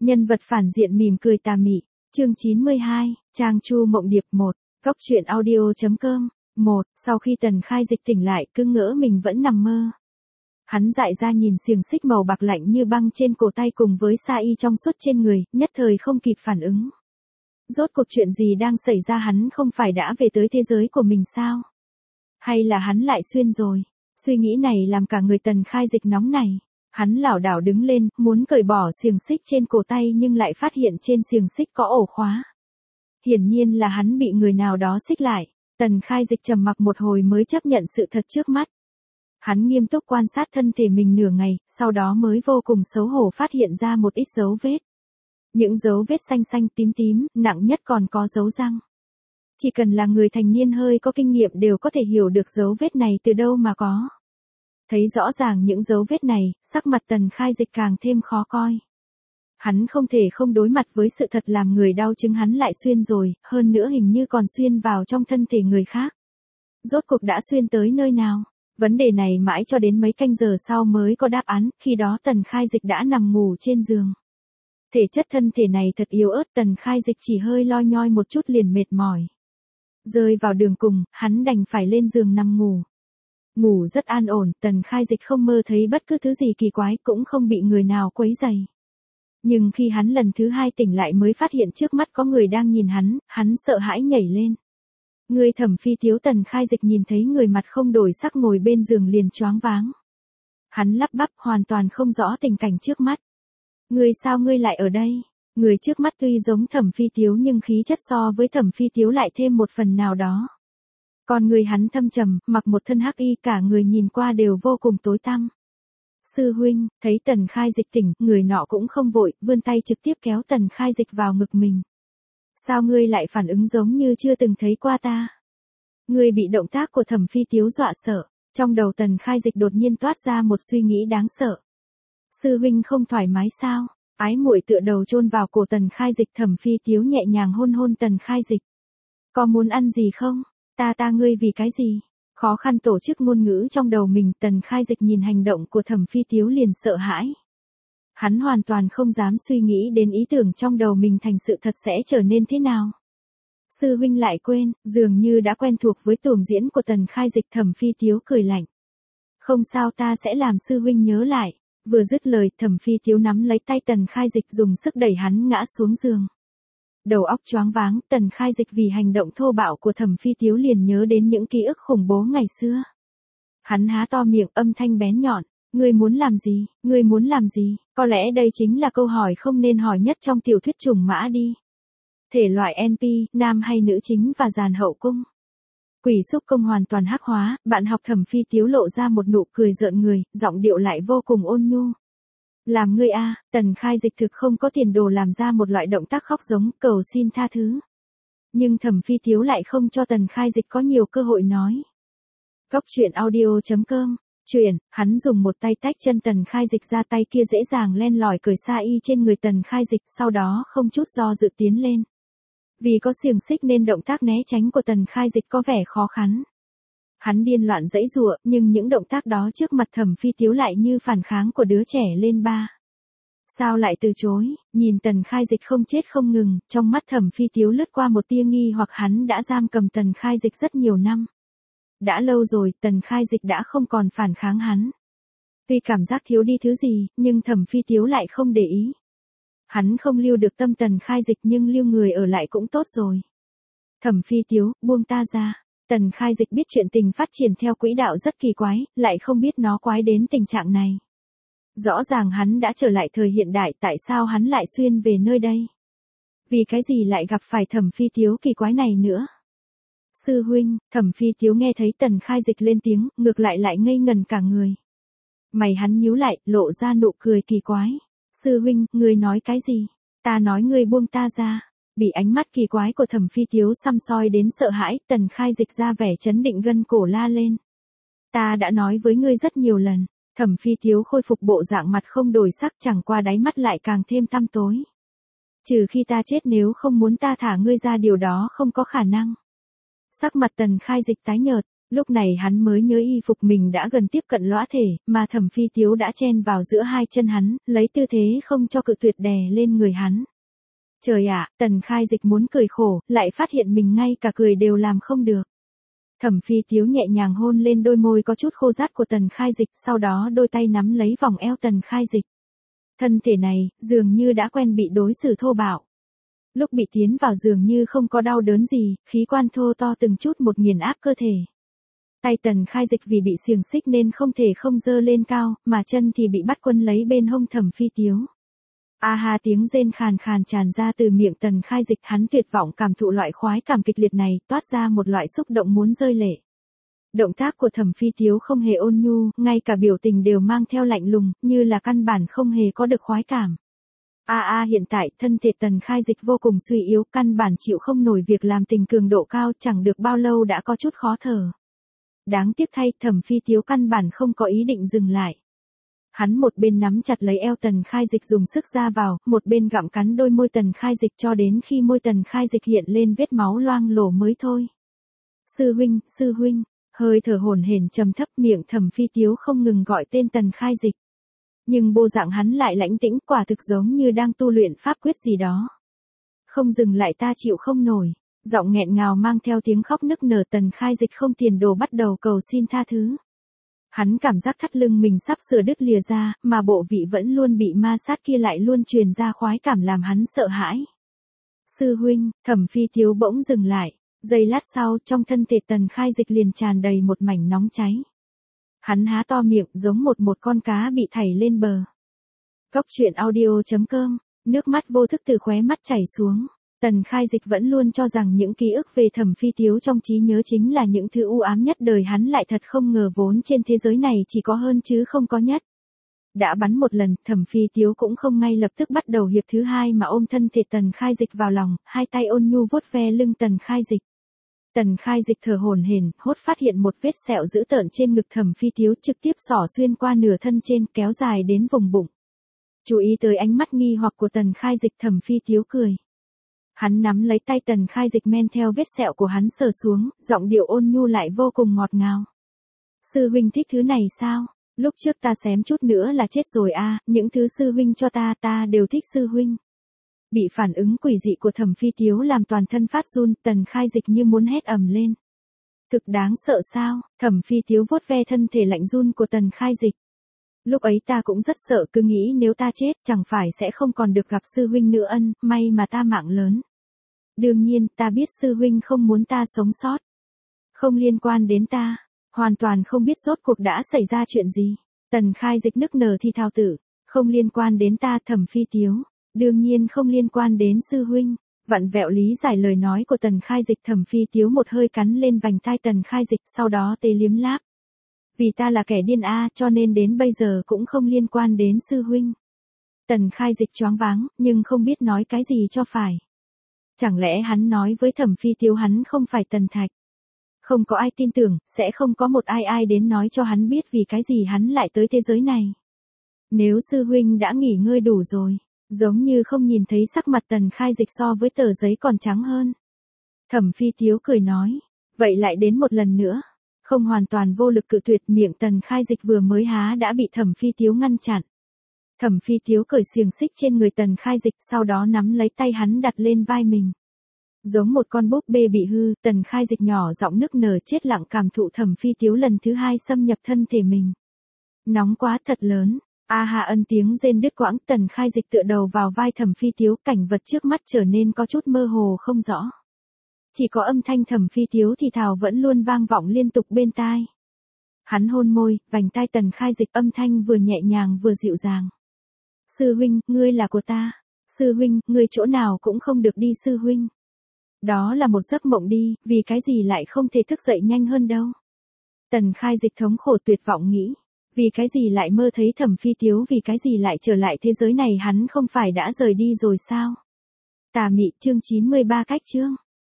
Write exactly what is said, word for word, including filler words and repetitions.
Nhân vật phản diện mỉm cười tà mị. Chương chín mươi hai, Trang Chu Mộng Điệp một. Góc truyện audio.com. một. Sau khi Tần Khai Dịch tỉnh lại, cứ ngỡ mình vẫn nằm mơ. Hắn dại ra nhìn xiềng xích màu bạc lạnh như băng trên cổ tay cùng với sa y trong suốt trên người, nhất thời không kịp phản ứng. Rốt cuộc chuyện gì đang xảy ra, hắn không phải đã về tới thế giới của mình sao? Hay là hắn lại xuyên rồi? Suy nghĩ này làm cả người Tần Khai Dịch nóng này. Hắn lảo đảo đứng lên, muốn cởi bỏ xiềng xích trên cổ tay nhưng lại phát hiện trên xiềng xích có ổ khóa. Hiển nhiên là hắn bị người nào đó xích lại. Tần Khai Dịch trầm mặc một hồi mới chấp nhận sự thật trước mắt. Hắn nghiêm túc quan sát thân thể mình nửa ngày, sau đó mới vô cùng xấu hổ phát hiện ra một ít dấu vết. Những dấu vết xanh xanh tím tím, nặng nhất còn có dấu răng. Chỉ cần là người thành niên hơi có kinh nghiệm đều có thể hiểu được dấu vết này từ đâu mà có. Thấy rõ ràng những dấu vết này, sắc mặt Tần Khai Dịch càng thêm khó coi. Hắn không thể không đối mặt với sự thật làm người đau chứng hắn lại xuyên rồi, hơn nữa hình như còn xuyên vào trong thân thể người khác. Rốt cuộc đã xuyên tới nơi nào? Vấn đề này mãi cho đến mấy canh giờ sau mới có đáp án, khi đó Tần Khai Dịch đã nằm ngủ trên giường. Thể chất thân thể này thật yếu ớt, Tần Khai Dịch chỉ hơi loi nhoi một chút liền mệt mỏi. Rơi vào đường cùng, hắn đành phải lên giường nằm ngủ. Ngủ rất an ổn, Tần Khai Dịch không mơ thấy bất cứ thứ gì kỳ quái, cũng không bị người nào quấy rầy. Nhưng khi hắn lần thứ hai tỉnh lại mới phát hiện trước mắt có người đang nhìn hắn, hắn sợ hãi nhảy lên. Người Thẩm Phi Tiếu. Tần Khai Dịch nhìn thấy người mặt không đổi sắc ngồi bên giường liền choáng váng. Hắn lắp bắp hoàn toàn không rõ tình cảnh trước mắt. Người sao ngươi lại ở đây? Người trước mắt tuy giống Thẩm Phi Tiếu nhưng khí chất so với Thẩm Phi Tiếu lại thêm một phần nào đó. Còn người hắn thâm trầm, mặc một thân hắc y, cả người nhìn qua đều vô cùng tối tăm. Sư huynh, thấy Tần Khai Dịch tỉnh, người nọ cũng không vội, vươn tay trực tiếp kéo Tần Khai Dịch vào ngực mình. Sao ngươi lại phản ứng giống như chưa từng thấy qua ta? Ngươi bị động tác của Thẩm Phi Tiếu dọa sợ, trong đầu Tần Khai Dịch đột nhiên toát ra một suy nghĩ đáng sợ. Sư huynh không thoải mái sao? Ái muội tựa đầu chôn vào cổ Tần Khai Dịch, Thẩm Phi Tiếu nhẹ nhàng hôn hôn Tần Khai Dịch. Có muốn ăn gì không? Ta ta ngươi vì cái gì? Khó khăn tổ chức ngôn ngữ trong đầu mình, Tần Khai Dịch nhìn hành động của Thẩm Phi Tiếu liền sợ hãi. Hắn hoàn toàn không dám suy nghĩ đến ý tưởng trong đầu mình thành sự thật sẽ trở nên thế nào. Sư huynh lại quên, dường như đã quen thuộc với tuồng diễn của Tần Khai Dịch. Thẩm Phi Tiếu cười lạnh. Không sao, ta sẽ làm sư huynh nhớ lại. Vừa dứt lời, Thẩm Phi Tiếu nắm lấy tay Tần Khai Dịch dùng sức đẩy hắn ngã xuống giường. Đầu óc choáng váng, Tần Khai Dịch vì hành động thô bạo của Thẩm Phi Tiếu liền nhớ đến những ký ức khủng bố ngày xưa. Hắn há to miệng, âm thanh bén nhọn. Ngươi muốn làm gì? Ngươi muốn làm gì? Có lẽ đây chính là câu hỏi không nên hỏi nhất trong tiểu thuyết trùng mã đi. Thể loại en pê, nam hay nữ chính và dàn hậu cung. Quỷ xúc công hoàn toàn hắc hóa, bạn học Thẩm Phi Tiếu lộ ra một nụ cười rợn người, giọng điệu lại vô cùng ôn nhu. Làm ngươi a? Tần Khai Dịch thực không có tiền đồ làm ra một loại động tác khóc giống, cầu xin tha thứ. Nhưng Thẩm Phi Tiếu lại không cho Tần Khai Dịch có nhiều cơ hội nói. Góc truyện audio.com. Chuyện, hắn dùng một tay tách chân Tần Khai Dịch ra, tay kia dễ dàng len lỏi cởi sa y trên người Tần Khai Dịch, sau đó không chút do dự tiến lên. Vì có xiềng xích nên động tác né tránh của Tần Khai Dịch có vẻ khó khăn. Hắn điên loạn giãy giụa, nhưng những động tác đó trước mặt Thẩm Phi Tiếu lại như phản kháng của đứa trẻ lên ba. Sao lại từ chối? Nhìn Tần Khai Dịch không chết không ngừng, trong mắt Thẩm Phi Tiếu lướt qua một tia nghi hoặc, hắn đã giam cầm Tần Khai Dịch rất nhiều năm. Đã lâu rồi, Tần Khai Dịch đã không còn phản kháng hắn. Tuy cảm giác thiếu đi thứ gì, nhưng Thẩm Phi Tiếu lại không để ý. Hắn không lưu được tâm Tần Khai Dịch nhưng lưu người ở lại cũng tốt rồi. Thẩm Phi Tiếu, buông ta ra. Tần Khai Dịch biết chuyện tình phát triển theo quỹ đạo rất kỳ quái, lại không biết nó quái đến tình trạng này. Rõ ràng hắn đã trở lại thời hiện đại, tại sao hắn lại xuyên về nơi đây? Vì cái gì lại gặp phải Thẩm Phi Tiếu kỳ quái này nữa? Sư huynh, Thẩm Phi Tiếu nghe thấy Tần Khai Dịch lên tiếng, ngược lại lại ngây ngần cả người. Mày hắn nhíu lại, lộ ra nụ cười kỳ quái. Sư huynh, ngươi nói cái gì? Ta nói ngươi buông ta ra. Bị ánh mắt kỳ quái của Thẩm Phi Tiếu săm soi đến sợ hãi, Tần Khai Dịch ra vẻ chấn định gân cổ la lên. Ta đã nói với ngươi rất nhiều lần. Thẩm Phi Tiếu khôi phục bộ dạng mặt không đổi sắc, chẳng qua đáy mắt lại càng thêm tăm tối. Trừ khi ta chết, nếu không muốn ta thả ngươi ra điều đó không có khả năng. Sắc mặt Tần Khai Dịch tái nhợt, Lúc này hắn mới nhớ y phục mình đã gần tiếp cận lõa thể, mà Thẩm Phi Tiếu đã chen vào giữa hai chân hắn, lấy tư thế không cho cự tuyệt đè lên người hắn. Trời ạ, Tần Khai Dịch muốn cười khổ, lại phát hiện mình ngay cả cười đều làm không được. Thẩm Phi Tiếu nhẹ nhàng hôn lên đôi môi có chút khô rát của Tần Khai Dịch, sau đó đôi tay nắm lấy vòng eo Tần Khai Dịch. Thân thể này, dường như đã quen bị đối xử thô bạo. Lúc bị tiến vào dường như không có đau đớn gì, khí quan thô to từng chút một nghiền áp cơ thể. Tay Tần Khai Dịch vì bị xiềng xích nên không thể không dơ lên cao, mà chân thì bị bắt quân lấy bên hông Thẩm Phi Tiếu. A ha, tiếng rên khàn khàn tràn ra từ miệng Tần Khai Dịch, hắn tuyệt vọng cảm thụ loại khoái cảm kịch liệt này, toát ra một loại xúc động muốn rơi lệ. Động tác của Thẩm Phi Tiếu không hề ôn nhu, ngay cả biểu tình đều mang theo lạnh lùng, như là căn bản không hề có được khoái cảm. A a hiện tại, thân thể Tần Khai Dịch vô cùng suy yếu, căn bản chịu không nổi việc làm tình cường độ cao, chẳng được bao lâu đã có chút khó thở. Đáng tiếc thay, Thẩm Phi Tiếu căn bản không có ý định dừng lại. Hắn một bên nắm chặt lấy eo Tần Khai Dịch dùng sức ra vào, một bên gặm cắn đôi môi Tần Khai Dịch cho đến khi môi Tần Khai Dịch hiện lên vết máu loang lổ mới thôi. Sư huynh, sư huynh, hơi thở hổn hển trầm thấp, miệng Thẩm Phi Tiếu không ngừng gọi tên Tần Khai Dịch. Nhưng bộ dạng hắn lại lãnh tĩnh, quả thực giống như đang tu luyện pháp quyết gì đó. Không dừng lại ta chịu không nổi. Giọng nghẹn ngào mang theo tiếng khóc nức nở, Tần Khai Dịch không tiền đồ bắt đầu cầu xin tha thứ. Hắn cảm giác thắt lưng mình sắp sửa đứt lìa ra, mà bộ vị vẫn luôn bị ma sát kia lại luôn truyền ra khoái cảm làm hắn sợ hãi. Sư huynh, Thẩm Phi Tiếu bỗng dừng lại, giây lát sau trong thân thể Tần Khai Dịch liền tràn đầy một mảnh nóng cháy. Hắn há to miệng giống một một con cá bị thảy lên bờ. Góc truyện audio chấm com, nước mắt vô thức từ khóe mắt chảy xuống. Tần Khai Dịch vẫn luôn cho rằng những ký ức về Thẩm Phi Tiếu trong trí nhớ chính là những thứ u ám nhất đời hắn, lại thật không ngờ vốn trên thế giới này chỉ có hơn chứ không có nhất. Đã bắn một lần, Thẩm Phi Tiếu cũng không ngay lập tức bắt đầu hiệp thứ hai mà ôm thân thể Tần Khai Dịch vào lòng, hai tay ôn nhu vuốt ve lưng Tần Khai Dịch. Tần Khai Dịch thở hổn hển, hốt phát hiện một vết sẹo dữ tợn trên ngực Thẩm Phi Tiếu trực tiếp xỏ xuyên qua nửa thân trên, kéo dài đến vùng bụng. Chú ý tới ánh mắt nghi hoặc của Tần Khai Dịch, Thẩm Phi Tiếu cười. Hắn nắm lấy tay Tần Khai Dịch men theo vết sẹo của hắn sờ xuống, giọng điệu ôn nhu lại vô cùng ngọt ngào. Sư huynh thích thứ này sao? Lúc trước ta xém chút nữa là chết rồi a, những thứ sư huynh cho ta ta đều thích sư huynh. Bị phản ứng quỷ dị của Thẩm Phi Tiếu làm toàn thân phát run, Tần Khai Dịch như muốn hét ầm lên. Thực đáng sợ sao? Thẩm Phi Tiếu vuốt ve thân thể lạnh run của Tần Khai Dịch. Lúc ấy ta cũng rất sợ, cứ nghĩ nếu ta chết chẳng phải sẽ không còn được gặp sư huynh nữa, ân, may mà ta mạng lớn. Đương nhiên, ta biết sư huynh không muốn ta sống sót. Không liên quan đến ta, hoàn toàn không biết rốt cuộc đã xảy ra chuyện gì. Tần Khai Dịch nức nở thì thào tử, không liên quan đến ta. Thẩm Phi Tiếu, đương nhiên không liên quan đến sư huynh. Vặn vẹo lý giải lời nói của Tần Khai Dịch, Thẩm Phi Tiếu một hơi cắn lên vành tai Tần Khai Dịch, sau đó tê liếm láp. Vì ta là kẻ điên a, cho nên đến bây giờ cũng không liên quan đến sư huynh. Tần Khai Dịch choáng váng, nhưng không biết nói cái gì cho phải. Chẳng lẽ hắn nói với Thẩm Phi Tiếu hắn không phải Tần Thạch? Không có ai tin tưởng, sẽ không có một ai ai đến nói cho hắn biết vì cái gì hắn lại tới thế giới này. Nếu sư huynh đã nghỉ ngơi đủ rồi, giống như không nhìn thấy sắc mặt Tần Khai Dịch so với tờ giấy còn trắng hơn. Thẩm Phi Tiếu cười nói, vậy lại đến một lần nữa. Không hoàn toàn vô lực cự tuyệt, miệng Tần Khai Dịch vừa mới há đã bị Thẩm Phi Tiếu ngăn chặn. Thẩm Phi Tiếu cởi xiềng xích trên người Tần Khai Dịch, sau đó nắm lấy tay hắn đặt lên vai mình. Giống một con búp bê bị hư, Tần Khai Dịch nhỏ giọng nức nở chết lặng cảm thụ Thẩm Phi Tiếu lần thứ hai xâm nhập thân thể mình. Nóng quá, thật lớn. A hà, ân tiếng rên đứt quãng, Tần Khai Dịch tựa đầu vào vai Thẩm Phi Tiếu, cảnh vật trước mắt trở nên có chút mơ hồ không rõ. Chỉ có âm thanh Thẩm Phi Tiếu thì thào vẫn luôn vang vọng liên tục bên tai. Hắn hôn môi, vành tai Tần Khai Dịch, âm thanh vừa nhẹ nhàng vừa dịu dàng. Sư huynh, ngươi là của ta. Sư huynh, ngươi chỗ nào cũng không được đi sư huynh. Đó là một giấc mộng đi, vì cái gì lại không thể thức dậy nhanh hơn đâu. Tần Khai Dịch thống khổ tuyệt vọng nghĩ. Vì cái gì lại mơ thấy Thẩm Phi Tiếu, vì cái gì lại trở lại thế giới này, hắn không phải đã rời đi rồi sao? Tà mị chương chín mươi ba cách chương.